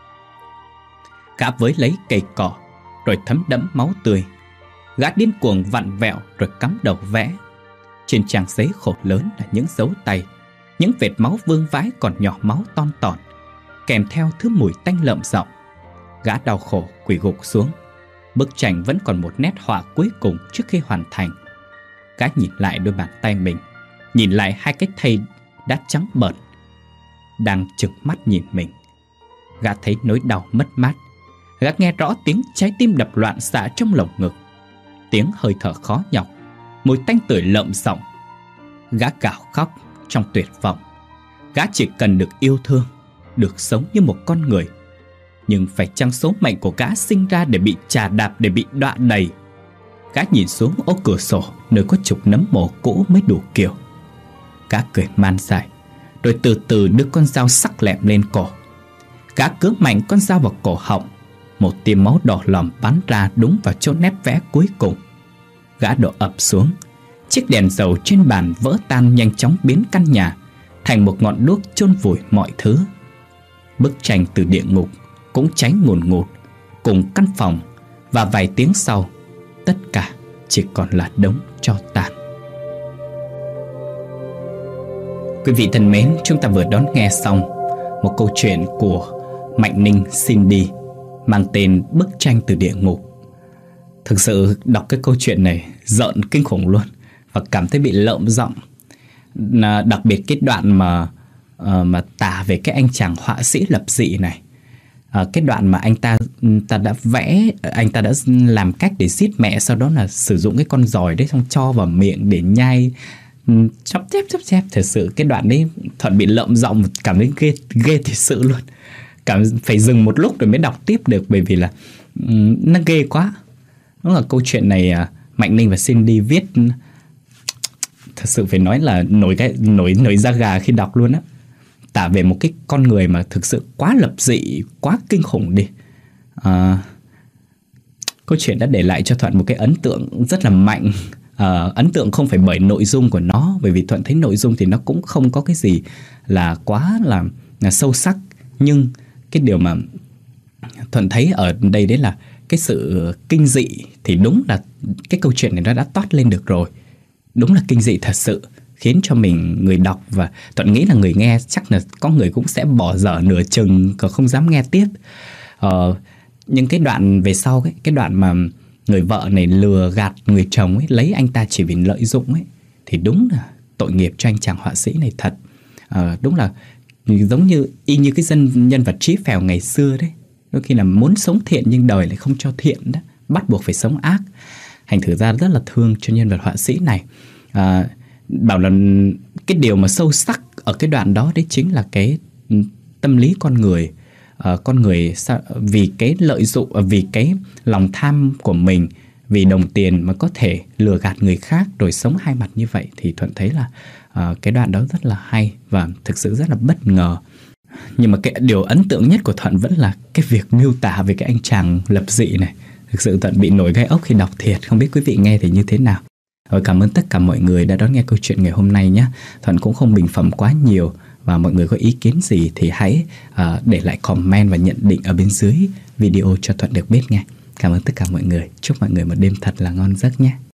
Gã với lấy cây cỏ, rồi thấm đẫm máu tươi. Gã điên cuồng vặn vẹo rồi cắm đầu vẽ. Trên trang giấy khổ lớn là những dấu tay, những vệt máu vương vãi còn nhỏ máu ton tỏn, kèm theo thứ mùi tanh lợm giọng. Gã đau khổ quỳ gục xuống. Bức tranh vẫn còn một nét họa cuối cùng trước khi hoàn thành. Gã nhìn lại đôi bàn tay mình, nhìn lại hai cái thây đã trắng bợt đang trừng mắt nhìn mình. Gã thấy nỗi đau mất mát. Gã nghe rõ tiếng trái tim đập loạn xạ trong lồng ngực, tiếng hơi thở khó nhọc, mùi tanh tưởi lợm giọng. Gã gào khóc trong tuyệt vọng. Gã chỉ cần được yêu thương, được sống như một con người. Nhưng phải chăng số mệnh của gã sinh ra để bị chà đạp, để bị đọa đầy? Gã nhìn xuống ô cửa sổ nơi có chục nấm mồ cũ mới đủ kiểu. Gã cười man dại, rồi từ từ đưa con dao sắc lẹm lên cổ. Gã cứa mạnh con dao vào cổ họng. Một tia máu đỏ lòm bắn ra đúng vào chỗ nét vẽ cuối cùng. Gã đổ ập xuống. Chiếc đèn dầu trên bàn vỡ tan, nhanh chóng biến căn nhà thành một ngọn đuốc chôn vùi mọi thứ. Bức tranh từ địa ngục cũng cháy ngùn ngụt cùng căn phòng, và vài tiếng sau, tất cả chỉ còn là đống tro tàn. Quý vị thân mến, chúng ta vừa đón nghe xong một câu chuyện của Mạnh Ninh Cindy mang tên Bức tranh từ địa ngục. Thực sự đọc cái câu chuyện này rợn kinh khủng luôn, và cảm thấy bị lợm giọng. Đặc biệt cái đoạn mà uh, mà tả về cái anh chàng họa sĩ lập dị này. Uh, cái đoạn mà anh ta ta đã vẽ, anh ta đã làm cách để giết mẹ, sau đó là sử dụng cái con giòi đấy xong cho vào miệng để nhai, chóp chép chóp chép. Thật sự cái đoạn đấy Thuận bị lợm giọng, cảm thấy ghê ghê thật sự luôn. Cảm phải dừng một lúc rồi mới đọc tiếp được, bởi vì là um, nó ghê quá. Nó là câu chuyện này uh, Mạnh Ninh và Cindy viết thật sự phải nói là nổi cái nổi nổi da gà khi đọc luôn á. Tả về một cái con người mà thực sự quá lập dị, quá kinh khủng đi. À, câu chuyện đã để lại cho Thuận một cái ấn tượng rất là mạnh. À, ấn tượng không phải bởi nội dung của nó, bởi vì Thuận thấy nội dung thì nó cũng không có cái gì là quá là, là sâu sắc. Nhưng cái điều mà Thuận thấy ở đây đấy là cái sự kinh dị, thì đúng là cái câu chuyện này nó đã toát lên được rồi. Đúng là kinh dị thật sự, khiến cho mình người đọc và Thuận nghĩ là người nghe chắc là có người cũng sẽ bỏ dở nửa chừng, còn không dám nghe tiếp. Ờ, nhưng cái đoạn về sau ấy, cái đoạn mà người vợ này lừa gạt người chồng ấy, lấy anh ta chỉ vì lợi dụng ấy, thì đúng là tội nghiệp cho anh chàng họa sĩ này thật. Ờ, đúng là giống như y như cái dân nhân vật Trí Phèo ngày xưa đấy, đôi khi là muốn sống thiện nhưng đời lại không cho thiện đó, bắt buộc phải sống ác. Thành thử ra rất là thương cho nhân vật họa sĩ này. À, bảo là cái điều mà sâu sắc ở cái đoạn đó đấy chính là cái tâm lý con người. À, con người vì cái lợi dụng, vì cái lòng tham của mình, vì đồng tiền mà có thể lừa gạt người khác rồi sống hai mặt như vậy. Thì Thuận thấy là à, cái đoạn đó rất là hay và thực sự rất là bất ngờ. Nhưng mà cái điều ấn tượng nhất của Thuận vẫn là cái việc miêu tả về cái anh chàng lập dị này. Thực sự Thuận bị nổi gai ốc khi đọc thiệt. Không biết quý vị nghe thì như thế nào. Rồi, cảm ơn tất cả mọi người đã đón nghe câu chuyện ngày hôm nay nhé. Thuận cũng không bình phẩm quá nhiều, và mọi người có ý kiến gì thì hãy uh, để lại comment và nhận định ở bên dưới video cho Thuận được biết nghe. Cảm ơn tất cả mọi người. Chúc mọi người một đêm thật là ngon giấc nhé.